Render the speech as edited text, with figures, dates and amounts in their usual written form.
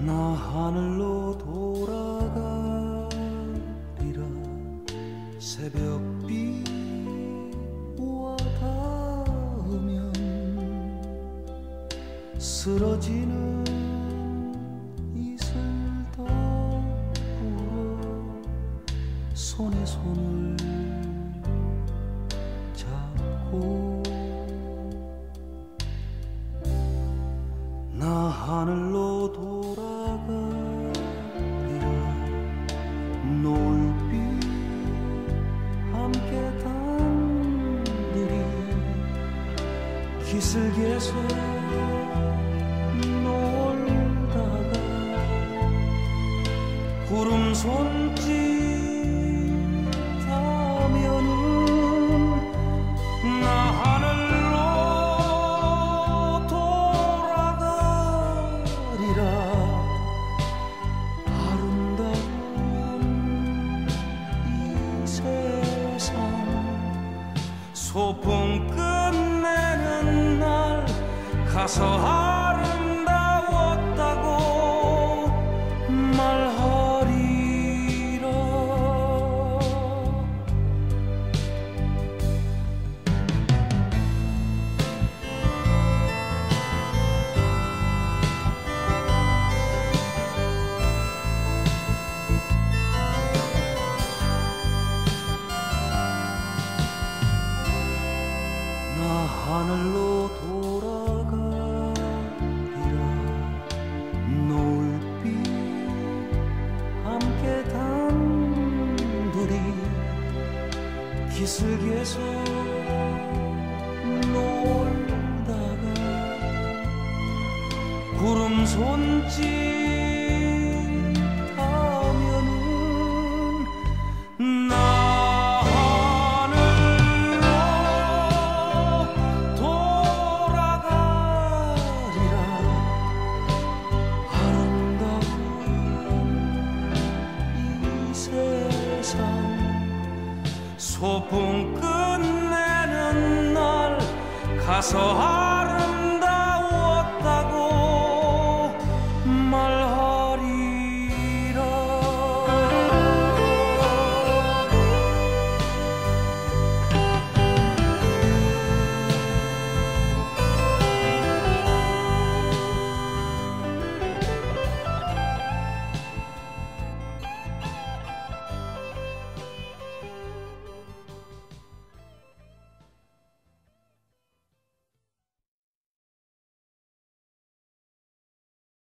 나 하늘로 돌아가리라. 새벽비와 닿으면 쓰러지는 이슬도 불어 손에 손을 잡고 나 하늘로 돌아가리라. 노을빛 함께 단둘이 기슭에서 놀다가 구름 손짓 하면은 나 하늘로 돌아가리라. 아름다운 이 세상 소풍 끝내는 날 가서 아름다웠다고 말하리라. 나 하늘로 돌아가리라. 노을빛 함께 단둘이 기슭에서 놀다가 구름 손짓 하면은 나 소풍 끝내는 날 가서